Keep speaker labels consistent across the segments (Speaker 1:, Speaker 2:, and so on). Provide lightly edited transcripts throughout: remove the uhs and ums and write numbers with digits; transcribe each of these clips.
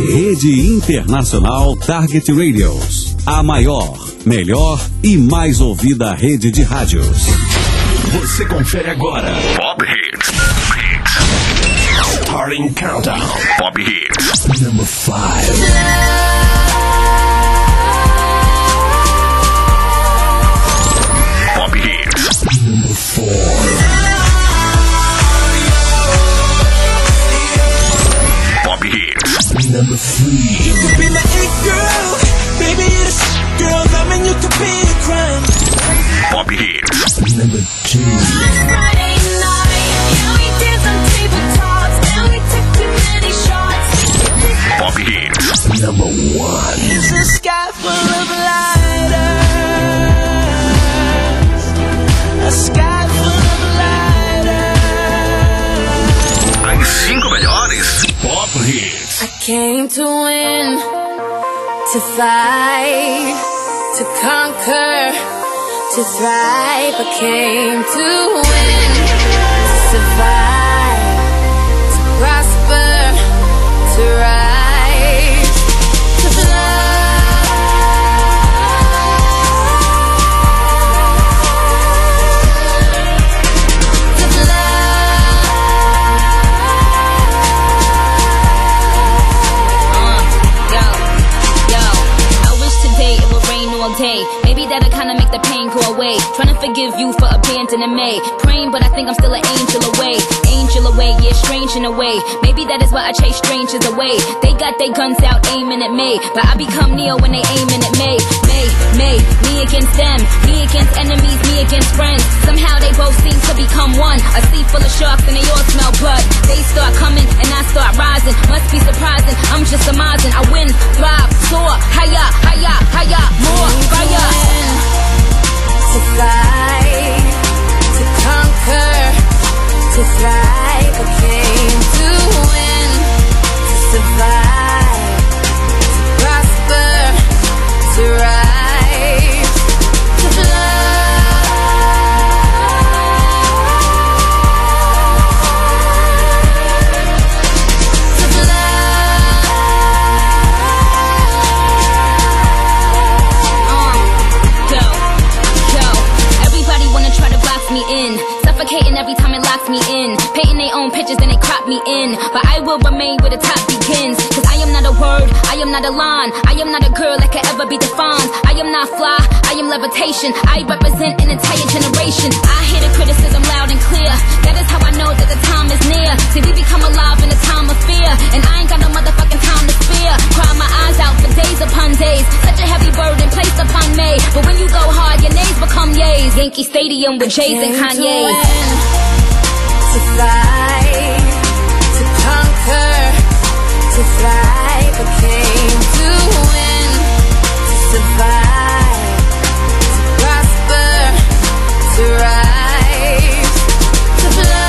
Speaker 1: Rede Internacional Target Radios. A maior, melhor e mais ouvida rede de rádios.
Speaker 2: Você confere agora. Pop Hits. Starting Countdown. Pop Hits. Number 5. Pop Hits. Number 4. Pop Hits. Number 3.
Speaker 3: You could be my it girl, baby you're the girl, loving you could be a crime.
Speaker 2: Pop Hits.
Speaker 3: Number 2.
Speaker 4: Friday night, yeah we did some tabletops, and we took too many shots.
Speaker 2: Pop Hits.
Speaker 3: Number 1. It's a sky full of lighters, a sky full of lighters.
Speaker 2: As 5 melhores Pop Hits.
Speaker 4: I came to win, to fight, to conquer, to thrive. I came to win, to survive, to prosper, to rise, to fly.
Speaker 5: Day. Maybe that'll kinda make the pain go away. Trying to forgive you for abandoning me. Praying, but I think I'm still an angel away. Angel away, yeah, strange in a way. Maybe that is why I chase strangers away. They got their guns out aiming at me, but I become Neo when they aiming at me. Me against them, me against enemies, me against friends. Somehow they both seem to become one. A sea full of sharks and they all smell blood. They start coming and I start rising. Must be surprising, I'm just surmising. I win, thrive, soar, higher, higher, higher, more fire.
Speaker 4: To fight, to conquer, to thrive. I came to win, to survive, to prosper, to rise, to fly.
Speaker 5: Me in, suffocating every time it locks me in, painting their own pictures and they crop me in, but I will remain where the top begins, cause I am not a word, I am not a line, I am not a girl that can ever be defined, I am not fly, I am levitation, I represent an entire generation. I hear the criticism loud and clear, that is how I know that the time is near, see we become alive in a time of fear, and I ain't got no motherfucking time to spare, cry my eyes out for days upon days, such a heavy burden placed upon me, but when you go hard your names become yays. Yankee Stadium with Jay's and Kanye.
Speaker 4: To fight, to conquer, to thrive. I came to win, to survive, to prosper, to rise, to fly.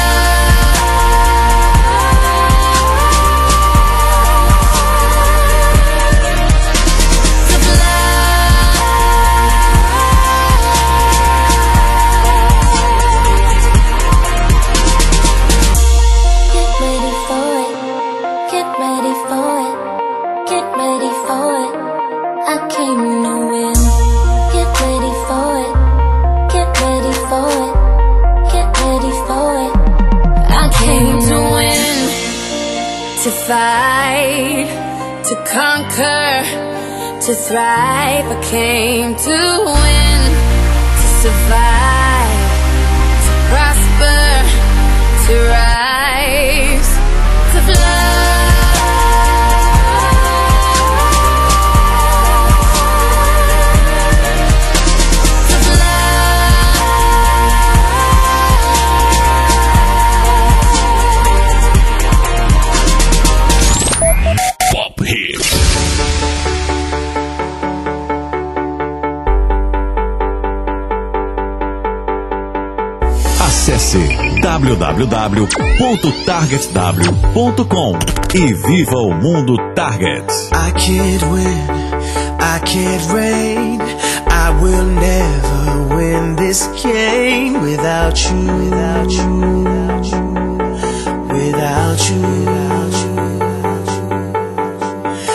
Speaker 4: To fight, to conquer, to thrive. I came to win, to survive, to prosper, to rise, to fly.
Speaker 1: Acesse www.targetw.com e viva o mundo Target.
Speaker 3: I can't win, I can't reign, I will never win this game without you, without you, without you, without you, without you.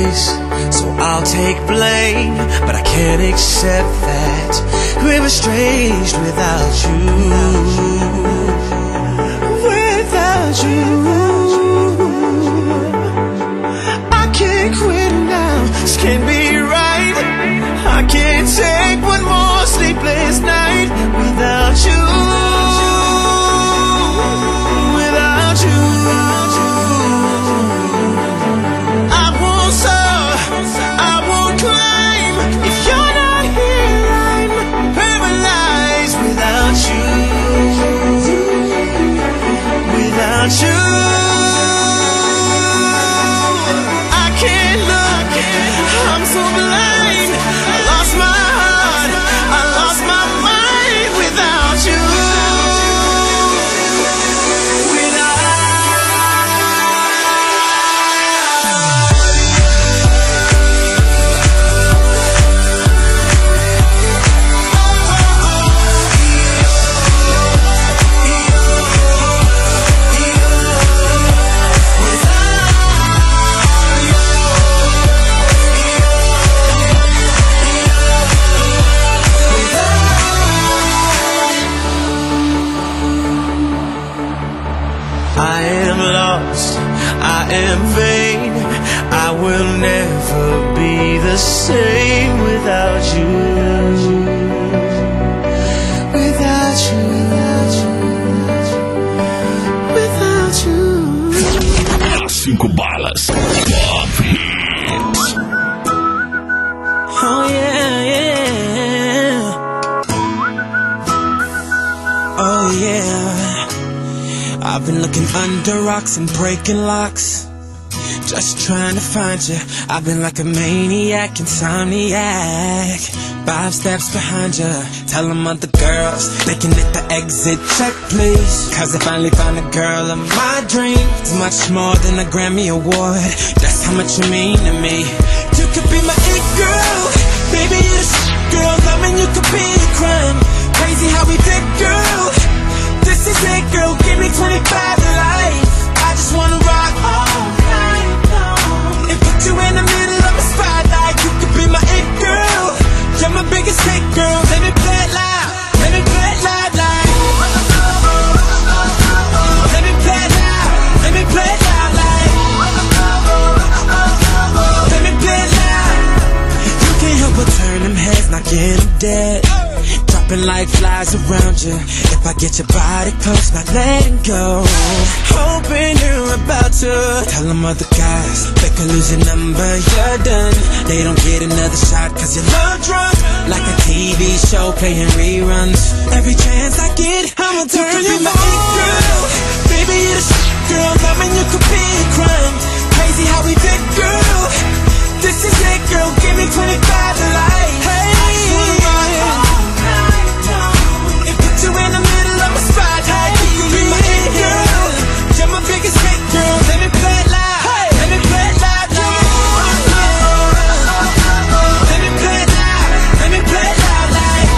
Speaker 3: this, so I'll take blame. But I can't accept that we're estranged without you. Without you, I can't quit now. This can't be right. I can't take one more sleepless night without you. Without you, I won't soar, I won't climb. If you're not here, I'm paralyzed without you. Without you, I can't look, I'm so blind. I lost my heart, I lost my mind without you. I am lost, I am vain. I will never be the same without you. Without you, without you, without you.
Speaker 2: 5 balas. Pop Hits.
Speaker 3: Oh yeah, yeah. Oh yeah. I've been looking under rocks and breaking locks, just trying to find you. I've been like a maniac, insomniac, 5 steps behind you. Tell them other girls they can hit the exit check, please. Cause I finally found a girl of my dreams. It's much more than a Grammy award, that's how much you mean to me. You could be my it girl, baby you're the shit girl. Loving you could be a crime, crazy how we did, girl. This is it, girl, give me 25 to life. I just wanna rock all night long and put you in the middle of my spotlight. You could be my it girl, you're my biggest hit, girl. Let me play it loud, let me play it loud, like. Let me play it loud, let me play it loud, like. Let me play it loud. You can't help but turn them heads, not get them dead. Dropping like flies around you. If I get your body close, not letting go. Hoping you're about to tell them other guys they can lose your number, you're done. They don't get another shot cause you're love drunk, like a TV show playing reruns. Every chance I get, I'ma turn you my it girl. Baby you're the shit girl, loving you could be a crime. Crazy how we did, girl. This is it, girl, give me 25 to life. Hey, you in the middle of my spotlight. You can be my it girl, you're my biggest hit, girl. Let me play it loud, let me play it loud, like. Let me play it loud, let me play it loud, like.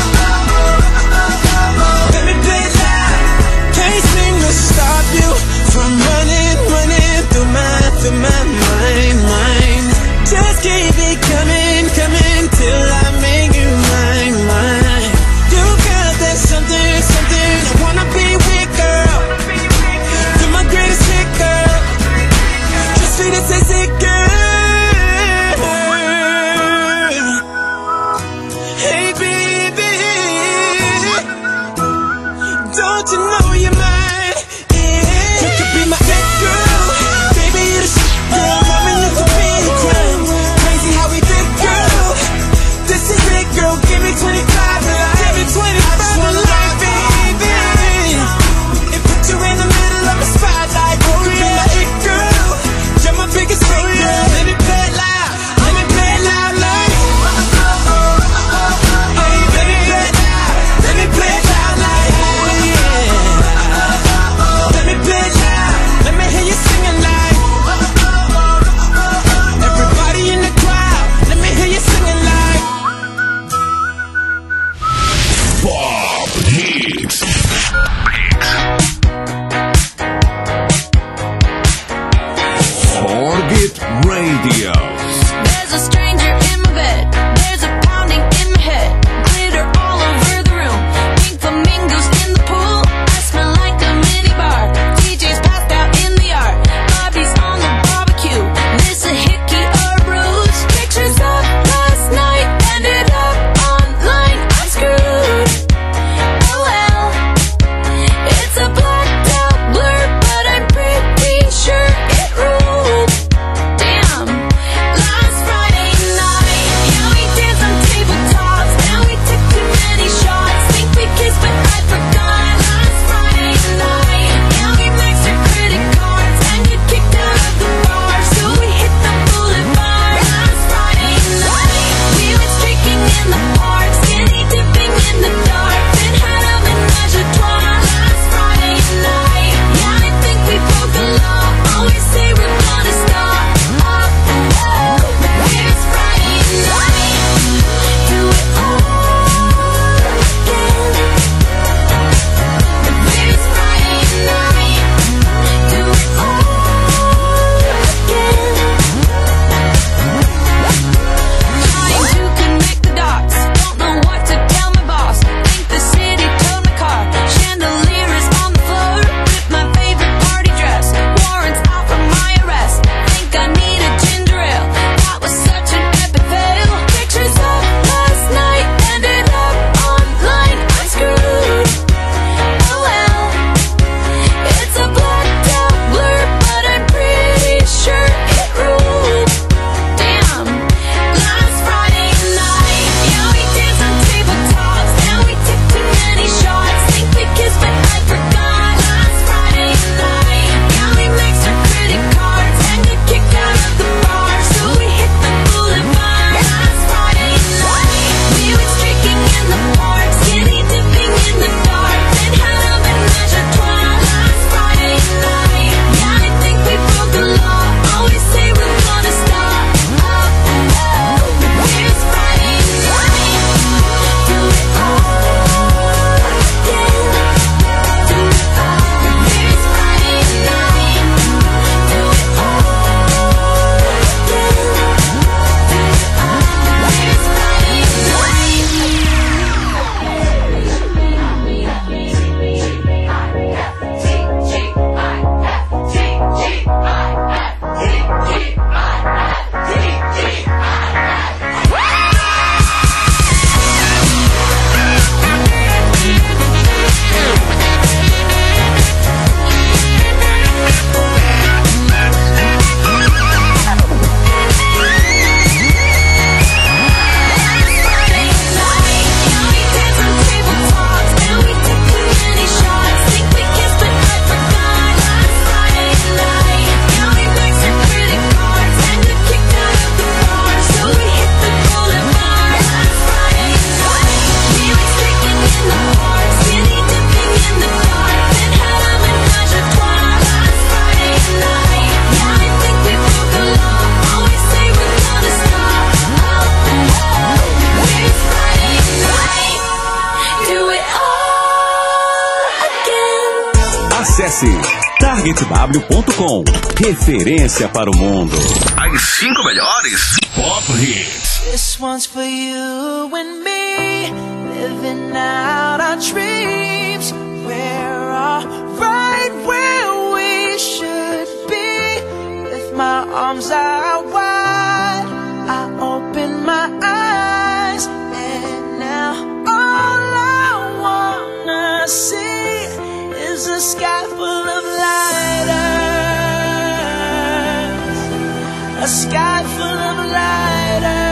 Speaker 3: Let me play it loud. Can't seem to stop you from running through my mind. Just keep it coming till I make you mine. You got that something, I wanna be with, girl. You're my greatest hit, girl. Just sweet as it, girl. Hey baby, don't you know you're mine? Yeah. You could be my it girl, baby you're the shit, girl. Loving you could be a crime. Crazy how we did, girl. This is it, girl. Give me 25 to life. Give me 25 to life, baby. And put you in the middle of my spotlight. You could be my it girl, you're my biggest hit, girl. Let me play it loud, let me play it loud, like. Hey, let me play it loud, let me play it loud, like. Let me play it loud, let me hear you singing, like. Everybody in the crowd, let me hear you singing, like.
Speaker 2: Pop Hits.
Speaker 1: Orbit Radio.
Speaker 4: There's a stranger in my bed. There's a pounding in my head. Glitter all over the room. Pink flamingos in the pool. I smell like a minibar. DJ's passed out in the yard. Bobby's on the barbecue. Miss a hickey or a bruise. Pictures of last night ended up online. I'm screwed. Oh well. It's a blacked out blur, but I'm pretty sure it ruled. Damn. Last Friday night, yeah, we danced on tabletops. Now we took too many shots. Think we kissed, but I forgot. Last Friday night, yeah, we maxed our credit cards and get kicked out of the bar, so we hit the boulevard. Last Friday night, we went streaking in the park, skinny dipping in the dark, then had a menage a trois. Last Friday night, yeah, I think we broke the law. Always say we're gonna stop. Here's Friday night, do it all again. Here's Friday night, do it all again. Trying to connect the dots, don't know what to tell my boss. Think the city towed my car. Chandelier is on the floor with my favorite party dress. Warrants out for my arrest. Think I need a ginger ale. That was such an epic fail. Pictures of last night ended up online. I'm screwed. Oh well. It's a blacked out blur, but I'm pretty sure it ruled. Damn. Last Friday night, yeah, we danced on tabletops. Now we took too many shots. Think we kissed, but I forgot. Last Friday night, yeah, we maxed our credit cards and got kicked out of the bar, so we hit the boulevard. Last Friday night, we went streaking in the park, skinny dipping in the dark, then had a menage a trois. Last Friday night, yeah, I think we broke the law. Always say we're gonna stop. Here's Friday night, do it all again. Do it all. Here's Friday night, do it all again. Do it all. Here's Friday
Speaker 1: Acesse targetw.com. Referência para o mundo.
Speaker 2: As 5 melhores Pop Hits.
Speaker 3: This one's for you and me, living out our dreams. We're all right where we should be. With my arms out wide, I open my eyes, and now all I wanna see is a sky full of lighters. A sky full of lighters.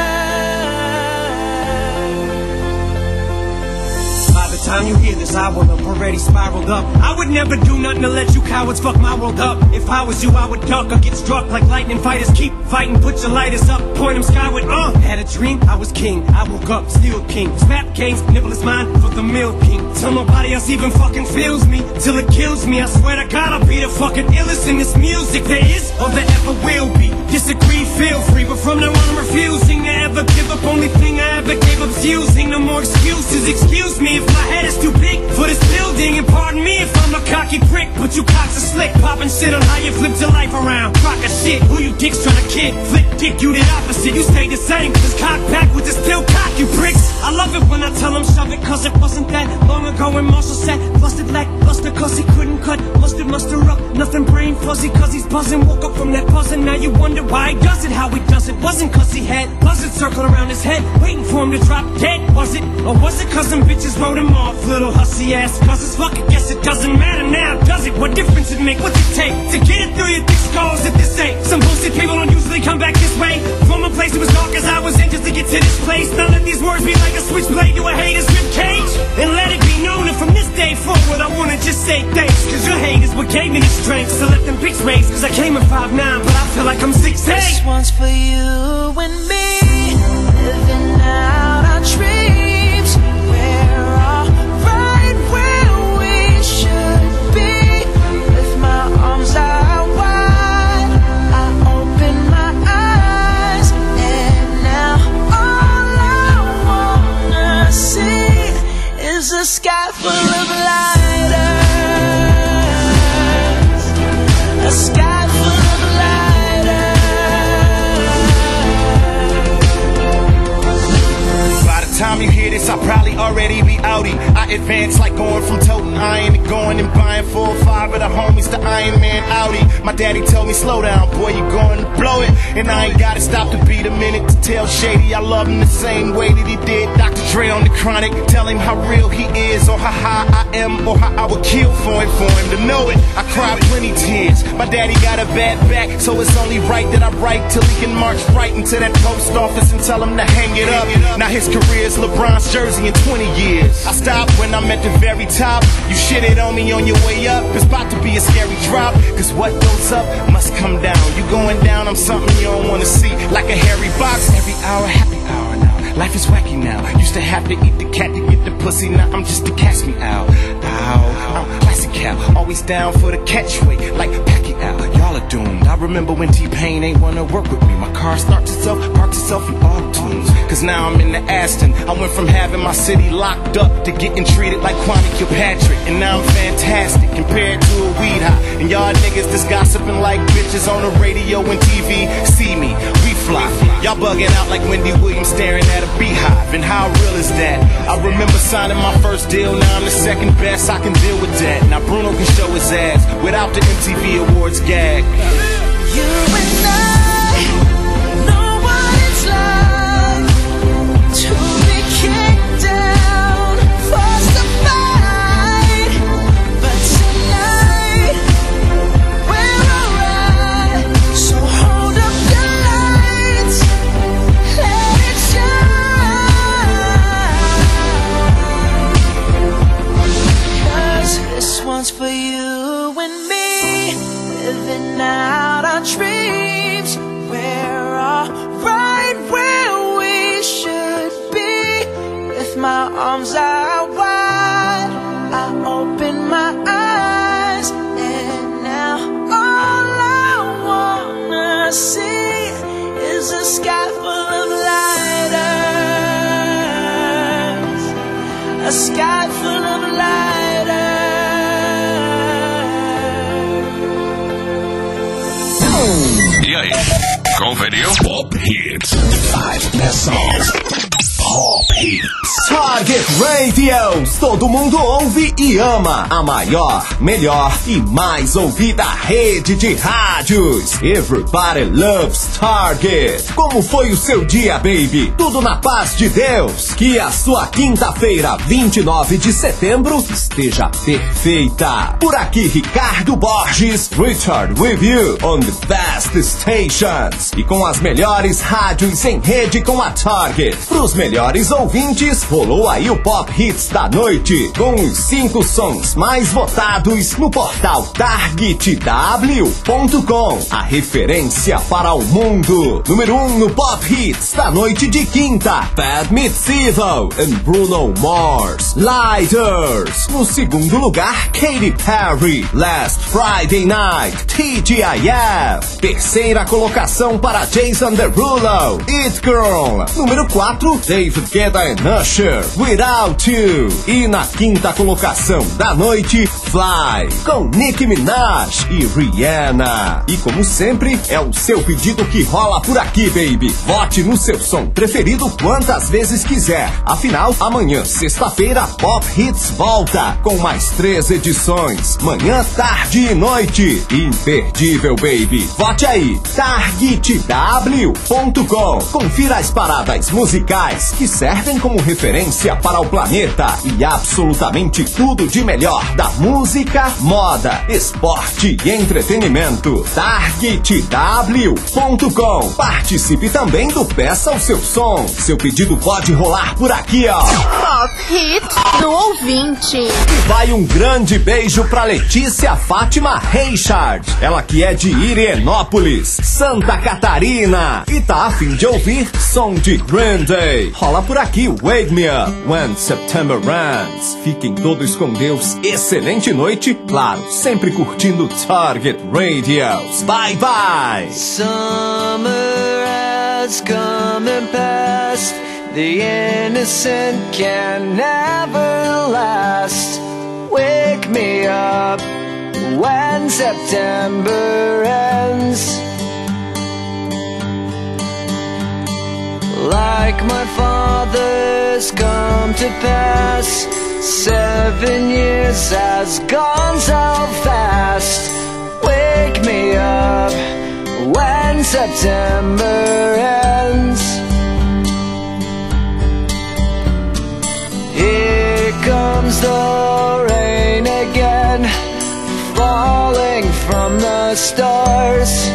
Speaker 3: By the time you hear this, I will have already spiraled up. I would never do nothing to let you cowards fuck my world up. If I was you, I would duck or get struck like lightning fighters. Keep fighting, put your lighters up, point them skyward. Had a dream, I was king. I woke up, still king. Snap canes, nibble is mine for the milk king. Till nobody else even fucking feels me, till it kills me. I swear to God, I'll be the fucking illest in this music there is or there ever will be. Disagree, feel free, but from now on I'm refusing to ever give up. Only thing I ever gave up's using. No more excuses, excuse me if my head is too big for this building. And pardon me if I'm a cocky prick, but you cocks are slick, popping shit on how you flipped your life around. Crock of shit, who you dicks tryna kid, flick dick, you did opposite. You stayed the same, cause cock backwards is still cock, you pricks. I love it when I tell him shove it, cause it wasn't that long ago when Marshall said busted lackluster, cause he couldn't cut mustard, muster up, nothing brain fuzzy, cause he's buzzing. Woke up from that buzzing, now you wonder why he does it, how he does it. Wasn't cause he had buzzards circling around his head, waiting for him to drop dead, was it? Or was it cause them bitches wrote him off, little hussy ass buzzers? Fuck it, guess it doesn't matter now, does it? What difference it make? What's it take to get it through your thick skulls if this ain't some bullshit? People don't usually come back this way from a place that was dark as I was in just to get to this place. Now let these words be like a switchblade to a hater's ribcage, and let it be known that from this day forward I wanna just say thanks, cause your hate is what gave me the strength to let them pics raise. Cause I came in 5'9", but I feel like I'm 6'8".
Speaker 4: This one's for you and me, living out our dreams. We're all right where we should be. With my arms out wide, I open my eyes, and now all I wanna see is a sky full of lighters. A sky full of lighters.
Speaker 6: By the time you hear this, I'll probably already be outie. I advance like going from toting iron to going and buying 4 or 5 of the homies the Iron Man Audi. My daddy told me, slow down, boy, you going to blow it. And I ain't gotta stop to beat a minute to tell Shady I love him the same way that he did Dr. Dre on the Chronic. Tell him how real he is, or how high I am, or how I would kill for him to know it. I cried plenty tears. My daddy got a bad back, so it's only right that I write till he can march right into that post office and tell him to hang it up. Now his career's LeBron's jersey in 20 years. I stopped when I'm at the very top. You shitted on me on your way up, it's about to be a scary drop. Cause what goes up must come down. You going down, I'm something you don't wanna see. Like a hairy box, every hour, happy hour now. Life is wacky now. Used to have to eat the cat to get the pussy, now I'm just a catch me out. Ow, I'm classic cow, always down for the catchweight, like Pacquiao. Y'all are doomed. I remember when T-Pain ain't wanna work with me. My car starts itself, parks itself in auto-tunes. Cause now I'm in the Aston. I went from having my city locked up to getting treated like Kwame Kilpatrick. And now I'm fantastic compared to a weed high. And y'all niggas just gossiping like bitches on the radio and TV. See me, we fly. Y'all bugging out like Wendy Williams staring at a beehive. And how real is that? I remember signing my first deal, now I'm the second best. I can deal with that. Now Bruno can show his ass without the MTV Awards gag.
Speaker 4: You and I know what it's like to be kicked down, forced to fight. But tonight we're alright. So hold up your lights, let it shine. 'Cause this one's for you and me, living out our dreams. We're all right where we should be. With my arms out wide, I open my eyes, and now all I wanna see is a sky full of lighters. A sky full of lighters.
Speaker 2: E aí, conferiu? Pop Hits. 5 best songs. Pop Hits.
Speaker 7: Target Radio. Todo mundo ouve e ama. A maior, melhor e mais ouvida rede de rádios. Everybody loves Target. Como foi o seu dia, baby? Tudo na paz de Deus. Que a sua quinta-feira, 29 de setembro, esteja perfeita. Por aqui, Ricardo Borges, Richard with you on the best stations. E com as melhores rádios em rede com a Target. Pros melhores ouvintes, rolou aí o Pop Hits da noite, com os 5 sons mais votados no portal targetw.com, a referência para o mundo. Número 1 no Pop Hits da noite de quinta, Bad Meets Evil and Bruno Mars, Lighters. No segundo lugar, Katy Perry, Last Friday Night, TGIF. Terceira colocação para Jason Derulo, It Girl. Número 4, Dave David Guetta and Usher, Without You. E na quinta colocação da noite, Fly, com Nicki Minaj e Rihanna. E como sempre, é o seu pedido que rola por aqui, baby. Vote no seu som preferido quantas vezes quiser. Afinal, amanhã, sexta-feira, Pop Hits volta com mais 3 edições. Manhã, tarde e noite. Imperdível, baby. Vote aí, targetw.com. Confira as paradas musicais que servem como referência para o planeta e absolutamente tudo de melhor da música, moda, esporte e entretenimento. targetw.com. Participe também do Peça o Seu Som. Seu pedido pode rolar por aqui, ó.
Speaker 8: Pop Hit do ouvinte.
Speaker 7: E vai um grande beijo pra Letícia Fátima Reichard. Ela que é de Irienópolis, Santa Catarina. E tá a fim de ouvir som de Green Day. Rola por aqui, Wake Me Up When September Ends. Fiquem todos com Deus. Excelente noite. Claro, sempre curtindo Target Radios. Bye, bye.
Speaker 3: Summer has come and passed. The innocent can never last. Wake me up when September ends. Like my father's come to pass, 7 years has gone so fast. Wake me up when September ends. Here comes the rain again, falling from the stars,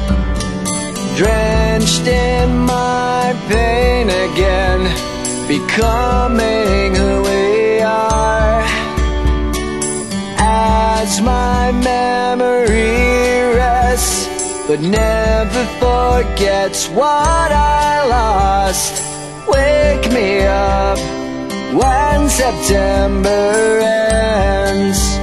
Speaker 3: drenched in my pain again, becoming who we are. As my memory rests, but never forgets what I lost. Wake me up when September ends.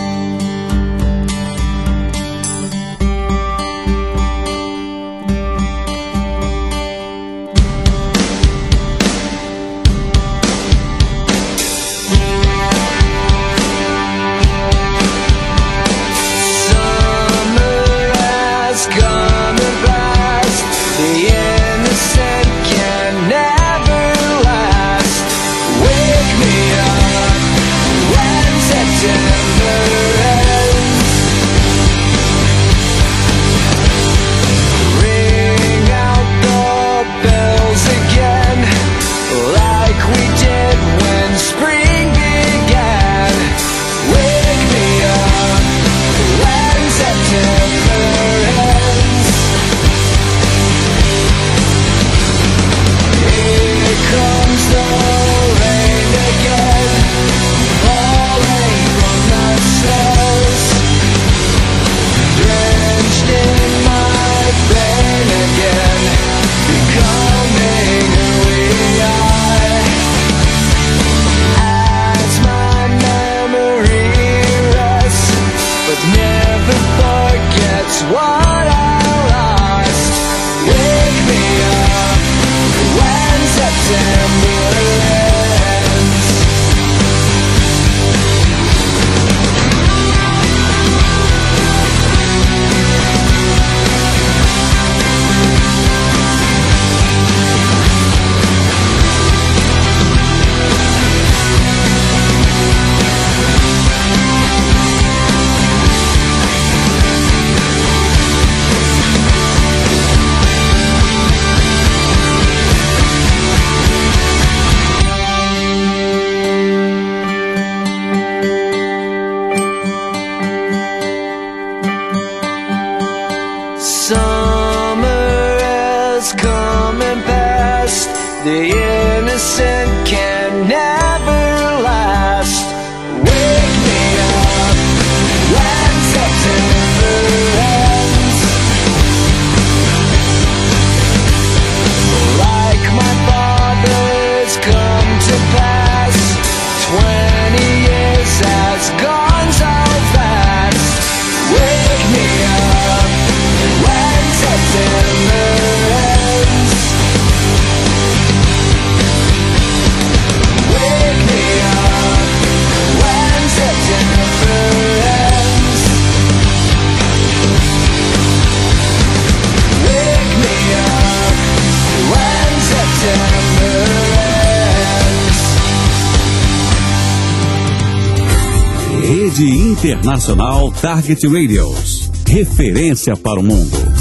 Speaker 3: The innocent can never last. Wake me up when September ends. Like my father's come to pass, 20 years has gone so fast. Wake me up when September ends.
Speaker 1: Rede Internacional Target Radios. Referência para o mundo.